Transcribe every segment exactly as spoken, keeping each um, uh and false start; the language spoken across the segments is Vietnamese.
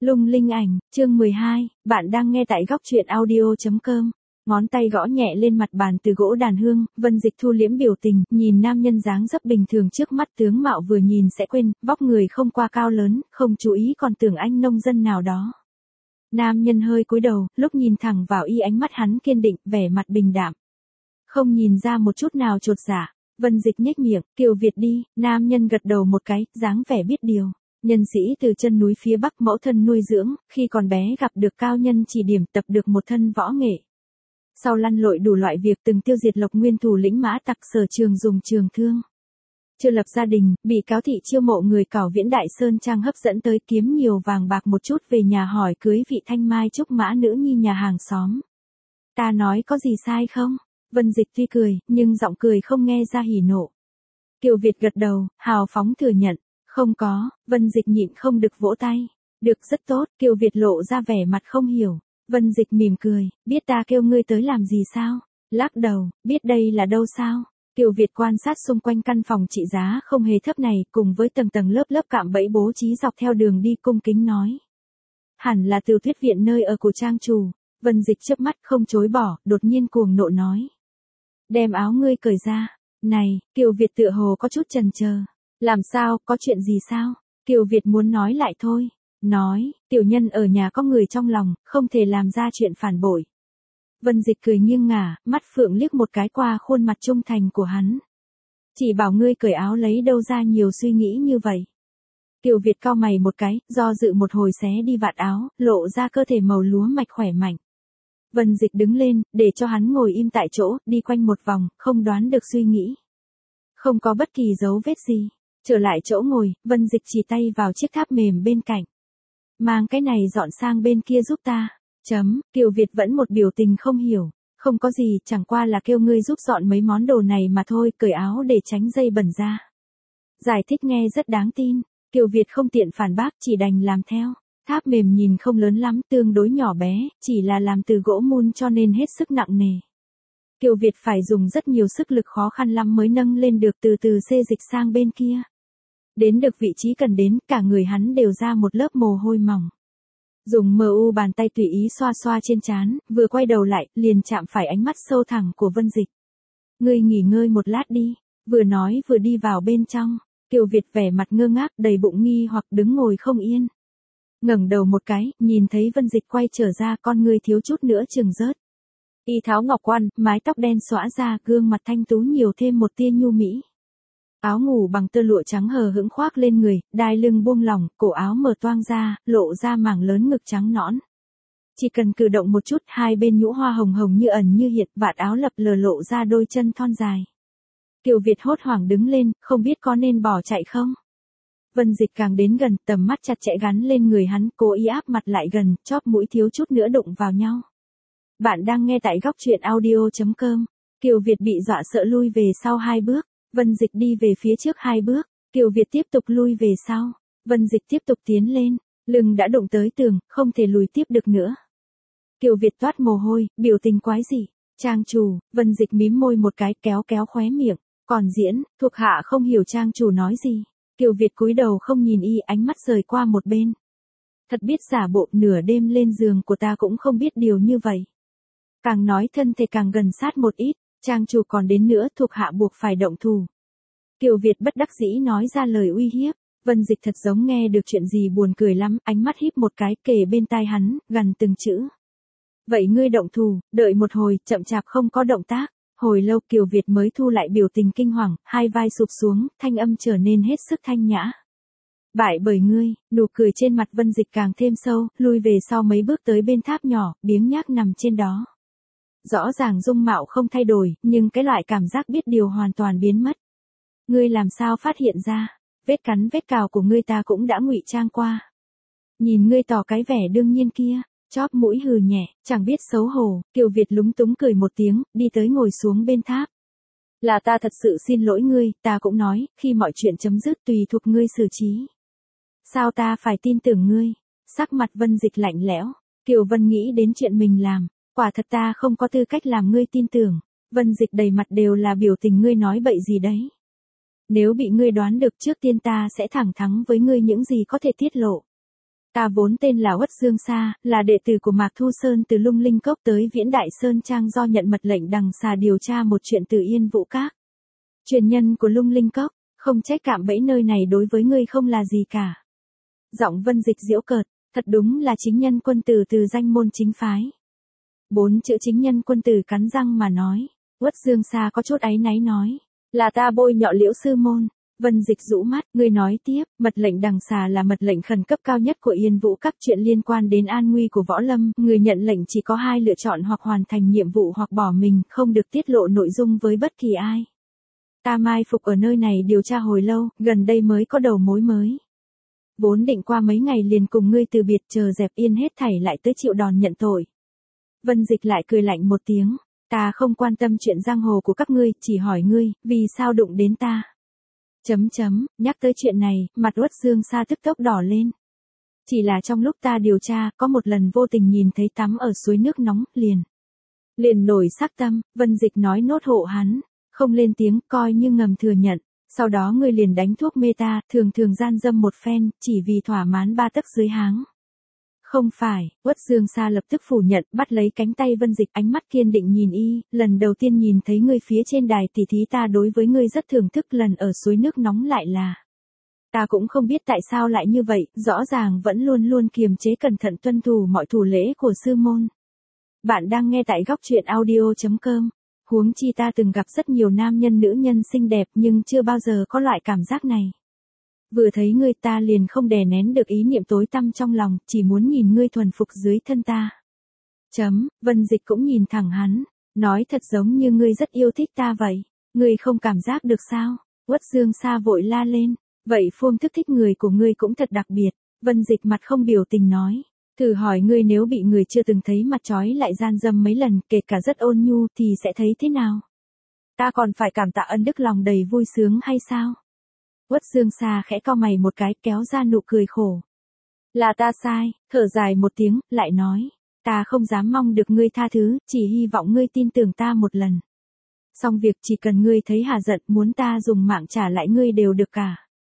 Lung linh ảnh, chương mười hai, bạn đang nghe tại góc truyện audio chấm com. Ngón tay gõ nhẹ lên mặt bàn từ gỗ đàn hương, Vân Dịch thu liễm biểu tình, nhìn nam nhân dáng dấp bình thường trước mắt, tướng mạo vừa nhìn sẽ quên, vóc người không qua cao lớn, không chú ý còn tưởng anh nông dân nào đó. Nam nhân hơi cúi đầu, lúc nhìn thẳng vào y ánh mắt hắn kiên định, vẻ mặt bình đạm. Không nhìn ra một chút nào chột dạ. Vân Dịch nhếch miệng, Kiều Việt đi, nam nhân gật đầu một cái, dáng vẻ biết điều. Nhân sĩ từ chân núi phía Bắc, mẫu thân nuôi dưỡng, khi còn bé gặp được cao nhân chỉ điểm, tập được một thân võ nghệ. Sau lăn lội đủ loại việc, từng tiêu diệt Lộc Nguyên thủ lĩnh mã tặc, sở trường dùng trường thương. Chưa lập gia đình, bị cáo thị chiêu mộ người cảo Viễn Đại Sơn Trang hấp dẫn tới, kiếm nhiều vàng bạc một chút về nhà hỏi cưới vị thanh mai trúc mã nữ nhi nhà hàng xóm. Ta nói có gì sai không? Vân Dịch tuy cười, nhưng giọng cười không nghe ra hỉ nộ. Kiều Việt gật đầu, hào phóng thừa nhận. Không có, Vân Dịch nhịn không được vỗ tay. Được, rất tốt, Kiều Việt lộ ra vẻ mặt không hiểu. Vân Dịch mỉm cười, biết ta kêu ngươi tới làm gì sao? Lắc đầu, biết đây là đâu sao? Kiều Việt quan sát xung quanh căn phòng trị giá không hề thấp này, cùng với tầng tầng lớp lớp cạm bẫy bố trí dọc theo đường đi, cung kính nói. Hẳn là từ thuyết viện nơi ở của trang chủ. Vân Dịch chớp mắt không chối bỏ, đột nhiên cuồng nộ nói. Đem áo ngươi cởi ra. Này, Kiều Việt tựa hồ có chút chần chờ. Làm sao, có chuyện gì sao? Kiều Việt muốn nói lại thôi. Nói, tiểu nhân ở nhà có người trong lòng, không thể làm ra chuyện phản bội. Vân Dịch cười nghiêng ngả, mắt phượng liếc một cái qua khuôn mặt trung thành của hắn. Chỉ bảo ngươi cởi áo lấy đâu ra nhiều suy nghĩ như vậy. Kiều Việt cau mày một cái, do dự một hồi xé đi vạt áo, lộ ra cơ thể màu lúa mạch khỏe mạnh. Vân Dịch đứng lên, để cho hắn ngồi im tại chỗ, đi quanh một vòng, không đoán được suy nghĩ. Không có bất kỳ dấu vết gì. Trở lại chỗ ngồi, Vân Dịch chỉ tay vào chiếc tháp mềm bên cạnh. Mang cái này dọn sang bên kia giúp ta. Chấm, Kiều Việt vẫn một biểu tình không hiểu. Không có gì, chẳng qua là kêu ngươi giúp dọn mấy món đồ này mà thôi, cởi áo để tránh dây bẩn ra. Giải thích nghe rất đáng tin. Kiều Việt không tiện phản bác, chỉ đành làm theo. Tháp mềm nhìn không lớn lắm, tương đối nhỏ bé, chỉ là làm từ gỗ mun cho nên hết sức nặng nề. Kiều Việt phải dùng rất nhiều sức lực khó khăn lắm mới nâng lên được, từ từ xê dịch sang bên kia. Đến được vị trí cần đến, cả người hắn đều ra một lớp mồ hôi mỏng. Dùng mờ u bàn tay tùy ý xoa xoa trên trán, vừa quay đầu lại, liền chạm phải ánh mắt sâu thẳm của Vân Dịch. Ngươi nghỉ ngơi một lát đi, vừa nói vừa đi vào bên trong. Kiều Việt vẻ mặt ngơ ngác, đầy bụng nghi hoặc đứng ngồi không yên. Ngẩng đầu một cái, nhìn thấy Vân Dịch quay trở ra, con ngươi thiếu chút nữa chừng rớt. Y tháo ngọc quan, mái tóc đen xõa ra, gương mặt thanh tú nhiều thêm một tia nhu mỹ. Áo ngủ bằng tơ lụa trắng hờ hững khoác lên người, đai lưng buông lỏng, cổ áo mở toang ra, lộ ra mảng lớn ngực trắng nõn. Chỉ cần cử động một chút, hai bên nhũ hoa hồng hồng như ẩn như hiện, vạt áo lập lờ lộ ra đôi chân thon dài. Kiều Việt hốt hoảng đứng lên, không biết có nên bỏ chạy không. Vân Dịch càng đến gần, tầm mắt chặt chẽ gắn lên người hắn, cố ý áp mặt lại gần, chóp mũi thiếu chút nữa đụng vào nhau. Bạn đang nghe tại góc truyện audio chấm com. Kiều Việt bị dọa sợ lui về sau hai bước. Vân Dịch đi về phía trước hai bước. Kiều Việt tiếp tục lui về sau. Vân Dịch tiếp tục tiến lên. Lưng đã đụng tới tường, không thể lùi tiếp được nữa. Kiều Việt toát mồ hôi, biểu tình quái dị. Trang chủ, Vân Dịch mím môi một cái, kéo kéo khóe miệng. Còn diễn, thuộc hạ không hiểu trang chủ nói gì. Kiều Việt cúi đầu không nhìn y, ánh mắt rời qua một bên. Thật biết giả bộ, nửa đêm lên giường của ta cũng không biết điều như vậy. Càng nói thân thể càng gần sát một ít, trang chủ còn đến nữa, thuộc hạ buộc phải động thủ. Kiều Việt bất đắc dĩ nói ra lời uy hiếp. Vân Dịch thật giống nghe được chuyện gì buồn cười lắm, ánh mắt híp một cái, kề bên tai hắn, gần từng chữ. Vậy ngươi động thủ, đợi một hồi, chậm chạp không có động tác. Hồi lâu Kiều Việt mới thu lại biểu tình kinh hoàng, hai vai sụp xuống, thanh âm trở nên hết sức thanh nhã. Bại bởi ngươi, nụ cười trên mặt Vân Dịch càng thêm sâu, lui về sau mấy bước tới bên tháp nhỏ, biếng nhác nằm trên đó. Rõ ràng dung mạo không thay đổi, nhưng cái loại cảm giác biết điều hoàn toàn biến mất. Ngươi làm sao phát hiện ra, vết cắn vết cào của ngươi ta cũng đã ngụy trang qua. Nhìn ngươi tỏ cái vẻ đương nhiên kia, chóp mũi hừ nhẹ, chẳng biết xấu hổ, Kiều Việt lúng túng cười một tiếng, đi tới ngồi xuống bên tháp. Là ta thật sự xin lỗi ngươi, ta cũng nói, khi mọi chuyện chấm dứt tùy thuộc ngươi xử trí. Sao ta phải tin tưởng ngươi? Sắc mặt Vân Dịch lạnh lẽo, Kiều Vân nghĩ đến chuyện mình làm, quả thật ta không có tư cách làm ngươi tin tưởng. Vân Dịch đầy mặt đều là biểu tình, ngươi nói bậy gì đấy. Nếu bị ngươi đoán được, trước tiên ta sẽ thẳng thắn với ngươi những gì có thể tiết lộ. Ta vốn tên là Uất Dương Sa, là đệ tử của Mạc Thu Sơn từ Lung Linh Cốc tới Viễn Đại Sơn Trang do nhận mật lệnh đằng xà điều tra một chuyện từ Yên Vũ Các. Truyền nhân của Lung Linh Cốc, không trách cạm bẫy nơi này đối với ngươi không là gì cả. Giọng Vân Dịch giễu cợt, thật đúng là chính nhân quân tử từ danh môn chính phái. Bốn chữ chính nhân quân tử cắn răng mà nói. Uất Dương Sa có chút áy náy nói, là ta bôi nhọ Liễu sư môn. Vân Dịch rũ mắt, ngươi nói tiếp, mật lệnh đằng xà là mật lệnh khẩn cấp cao nhất của Yên Vũ Các, chuyện liên quan đến an nguy của võ lâm, người nhận lệnh chỉ có hai lựa chọn, hoặc hoàn thành nhiệm vụ hoặc bỏ mình, không được tiết lộ nội dung với bất kỳ ai. Ta mai phục ở nơi này điều tra hồi lâu, gần đây mới có đầu mối mới. Vốn định qua mấy ngày liền cùng ngươi từ biệt, chờ dẹp yên hết thảy lại tới chịu đòn nhận tội. Vân Dịch lại cười lạnh một tiếng, ta không quan tâm chuyện giang hồ của các ngươi, chỉ hỏi ngươi, vì sao đụng đến ta. Chấm chấm, nhắc tới chuyện này, mặt Uất Dương Sa tức tốc đỏ lên. Chỉ là trong lúc ta điều tra, có một lần vô tình nhìn thấy tắm ở suối nước nóng, liền. Liền nổi sắc tâm, Vân Dịch nói nốt hộ hắn, không lên tiếng, coi như ngầm thừa nhận. Sau đó ngươi liền đánh thuốc mê ta, thường thường gian dâm một phen, chỉ vì thỏa mãn ba tấc dưới háng. Không phải, Uất Dương Sa lập tức phủ nhận, bắt lấy cánh tay Vân Dịch, ánh mắt kiên định nhìn y, lần đầu tiên nhìn thấy ngươi phía trên đài tỉ thí, ta đối với ngươi rất thưởng thức, lần ở suối nước nóng lại là. Ta cũng không biết tại sao lại như vậy, rõ ràng vẫn luôn luôn kiềm chế cẩn thận tuân thủ mọi thủ lễ của sư môn. Bạn đang nghe tại góc truyện audio chấm com. Huống chi ta từng gặp rất nhiều nam nhân nữ nhân xinh đẹp nhưng chưa bao giờ có loại cảm giác này. Vừa thấy ngươi ta liền không đè nén được ý niệm tối tăm trong lòng, chỉ muốn nhìn ngươi thuần phục dưới thân ta. Chấm, Vân Dịch cũng nhìn thẳng hắn, nói thật giống như ngươi rất yêu thích ta vậy. Ngươi không cảm giác được sao? Uất Dương Sa vội la lên, vậy phương thức thích người của ngươi cũng thật đặc biệt. Vân Dịch mặt không biểu tình nói. Thử hỏi ngươi nếu bị người chưa từng thấy mặt trói lại gian dâm mấy lần, kể cả rất ôn nhu thì sẽ thấy thế nào? Ta còn phải cảm tạ ân đức lòng đầy vui sướng hay sao? Uất Dương Sa khẽ cau mày một cái, kéo ra nụ cười khổ. Là ta sai, thở dài một tiếng, lại nói. Ta không dám mong được ngươi tha thứ, chỉ hy vọng ngươi tin tưởng ta một lần. Xong việc chỉ cần ngươi thấy hà giận, muốn ta dùng mạng trả lại ngươi đều được cả.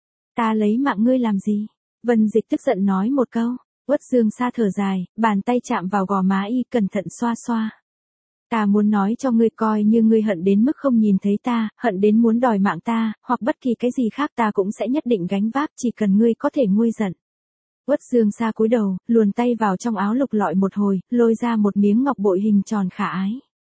Ta lấy mạng ngươi làm gì? Vân Dịch tức giận nói một câu. Uất Dương Sa thở dài, bàn tay chạm vào gò má y, cẩn thận xoa xoa. Ta muốn nói cho ngươi, coi như ngươi hận đến mức không nhìn thấy ta, hận đến muốn đòi mạng ta, hoặc bất kỳ cái gì khác ta cũng sẽ nhất định gánh vác, chỉ cần ngươi có thể nguôi giận. Uất Dương Sa cúi đầu, luồn tay vào trong áo lục lọi một hồi, lôi ra một miếng ngọc bội hình tròn khả ái.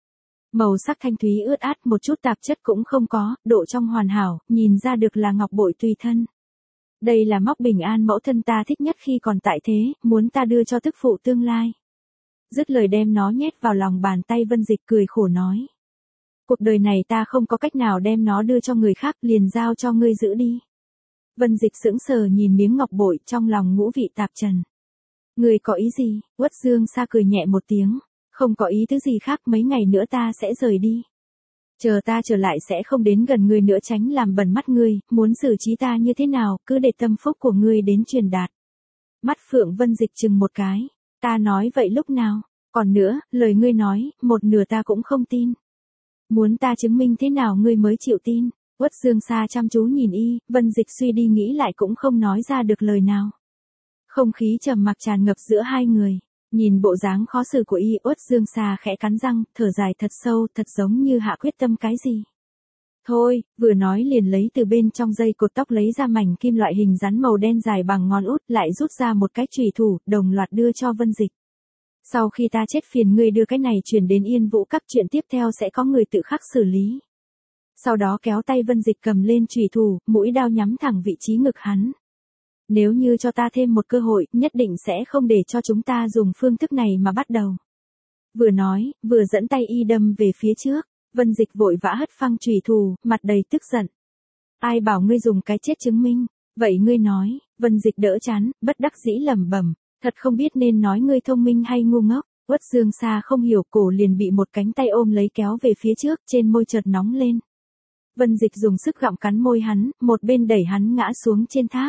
Màu sắc thanh thúy ướt át, một chút tạp chất cũng không có, độ trong hoàn hảo, nhìn ra được là ngọc bội tùy thân. Đây là móc bình an mẫu thân ta thích nhất khi còn tại thế, muốn ta đưa cho tức phụ tương lai. Dứt lời đem nó nhét vào lòng bàn tay, Vân Dịch cười khổ nói. Cuộc đời này ta không có cách nào đem nó đưa cho người khác, liền giao cho ngươi giữ đi. Vân Dịch sững sờ nhìn miếng ngọc bội, trong lòng ngũ vị tạp trần. Ngươi có ý gì? Uất Dương Sa cười nhẹ một tiếng. Không có ý thứ gì khác, mấy ngày nữa ta sẽ rời đi. Chờ ta trở lại sẽ không đến gần ngươi nữa, tránh làm bẩn mắt ngươi, muốn xử trí ta như thế nào, cứ để tâm phúc của ngươi đến truyền đạt. Mắt Phượng Vân Dịch chừng một cái. Ta nói vậy lúc nào? Còn nữa, lời ngươi nói, một nửa ta cũng không tin. Muốn ta chứng minh thế nào ngươi mới chịu tin? Uất Dương Sa chăm chú nhìn y, Vân Dịch suy đi nghĩ lại cũng không nói ra được lời nào. Không khí trầm mặc tràn ngập giữa hai người. Nhìn bộ dáng khó xử của y, Uất Dương Sa khẽ cắn răng, thở dài thật sâu, thật giống như hạ quyết tâm cái gì. Thôi, vừa nói liền lấy từ bên trong dây cột tóc lấy ra mảnh kim loại hình rắn màu đen dài bằng ngón út, lại rút ra một cái chùy thủ, đồng loạt đưa cho Vân Dịch. Sau khi ta chết phiền ngươi đưa cái này chuyển đến Yên Vũ Các, chuyện tiếp theo sẽ có người tự khắc xử lý. Sau đó kéo tay Vân Dịch cầm lên chùy thủ, mũi đao nhắm thẳng vị trí ngực hắn. Nếu như cho ta thêm một cơ hội, nhất định sẽ không để cho chúng ta dùng phương thức này mà bắt đầu. Vừa nói, vừa dẫn tay y đâm về phía trước. Vân Dịch vội vã hất phăng chùy thủ, mặt đầy tức giận. Ai bảo ngươi dùng cái chết chứng minh? Vậy ngươi nói? Vân Dịch đỡ chán, bất đắc dĩ lẩm bẩm, thật không biết nên nói ngươi thông minh hay ngu ngốc. Uất Dương Sa không hiểu, cổ liền bị một cánh tay ôm lấy kéo về phía trước, trên môi chợt nóng lên. Vân Dịch dùng sức gặm cắn môi hắn, một bên đẩy hắn ngã xuống trên tháp.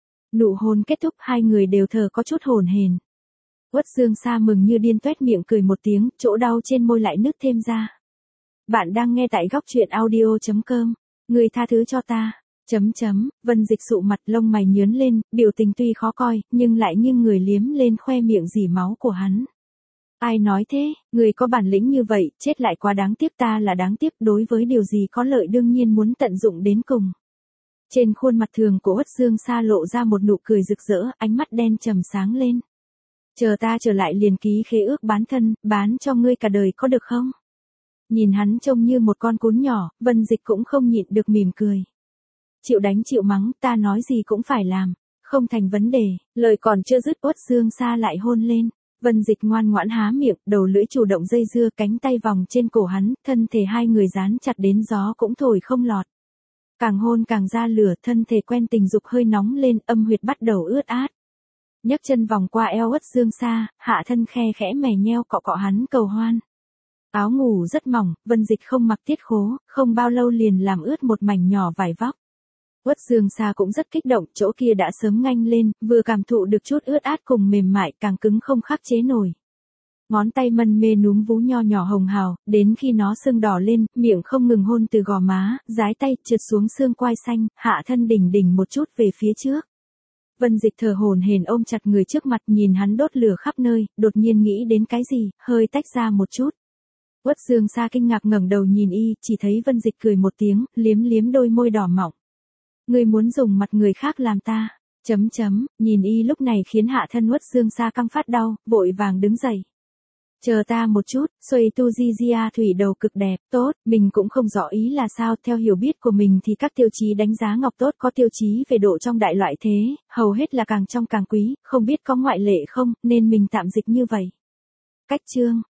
Nụ hôn kết thúc, hai người đều thở có chút hổn hển. Uất Dương Sa mừng như điên toét miệng cười một tiếng, chỗ đau trên môi lại nứt thêm ra. Bạn đang nghe tại góc truyện audio chấm com. Ngươi tha thứ cho ta. Chấm chấm, Vân Dịch sụ mặt lông mày nhướng lên, biểu tình tuy khó coi, nhưng lại nghiêng người liếm lên khoe miệng dỉ máu của hắn. Ai nói thế, người có bản lĩnh như vậy, chết lại quá đáng tiếc, ta là đáng tiếc, đối với điều gì có lợi đương nhiên muốn tận dụng đến cùng. Trên khuôn mặt thường của Uất Dương Sa lộ ra một nụ cười rực rỡ, ánh mắt đen trầm sáng lên. Chờ ta trở lại liền ký khế ước bán thân, bán cho ngươi cả đời có được không? Nhìn hắn trông như một con cún nhỏ, Vân Dịch cũng không nhịn được mỉm cười. Chịu đánh chịu mắng, ta nói gì cũng phải làm, không thành vấn đề, lời còn chưa dứt Uất Dương Sa lại hôn lên. Vân Dịch ngoan ngoãn há miệng, đầu lưỡi chủ động dây dưa, cánh tay vòng trên cổ hắn, thân thể hai người dán chặt đến gió cũng thổi không lọt. Càng hôn càng ra lửa, thân thể quen tình dục hơi nóng lên, âm huyệt bắt đầu ướt át. Nhấc chân vòng qua eo Uất Dương Sa, hạ thân khe khẽ mè nheo cọ cọ hắn cầu hoan. Áo ngủ rất mỏng, Vân Dịch không mặc tiết khố, không bao lâu liền làm ướt một mảnh nhỏ vải vóc. Uất Dương Sa cũng rất kích động, chỗ kia đã sớm nganh lên, vừa cảm thụ được chút ướt át cùng mềm mại, càng cứng không khắc chế nổi. Ngón tay mân mê núm vú nho nhỏ hồng hào, đến khi nó sưng đỏ lên, miệng không ngừng hôn từ gò má, dái tay trượt xuống xương quai xanh, hạ thân đỉnh đỉnh một chút về phía trước. Vân Dịch thở hổn hển ôm chặt người trước mặt, nhìn hắn đốt lửa khắp nơi, đột nhiên nghĩ đến cái gì, hơi tách ra một chút. Uất Dương Sa kinh ngạc ngẩng đầu nhìn y, chỉ thấy Vân Dịch cười một tiếng, liếm liếm đôi môi đỏ mọng. Ngươi muốn dùng mặt người khác làm ta, chấm chấm, nhìn y lúc này khiến hạ thân Uất Dương Sa căng phát đau, vội vàng đứng dậy. Chờ ta một chút, Xuey Tu Di Gia thủy đầu cực đẹp, tốt, mình cũng không rõ ý là sao, theo hiểu biết của mình thì các tiêu chí đánh giá ngọc tốt có tiêu chí về độ trong đại loại thế, hầu hết là càng trong càng quý, không biết có ngoại lệ không, nên mình tạm dịch như vậy. Cách chương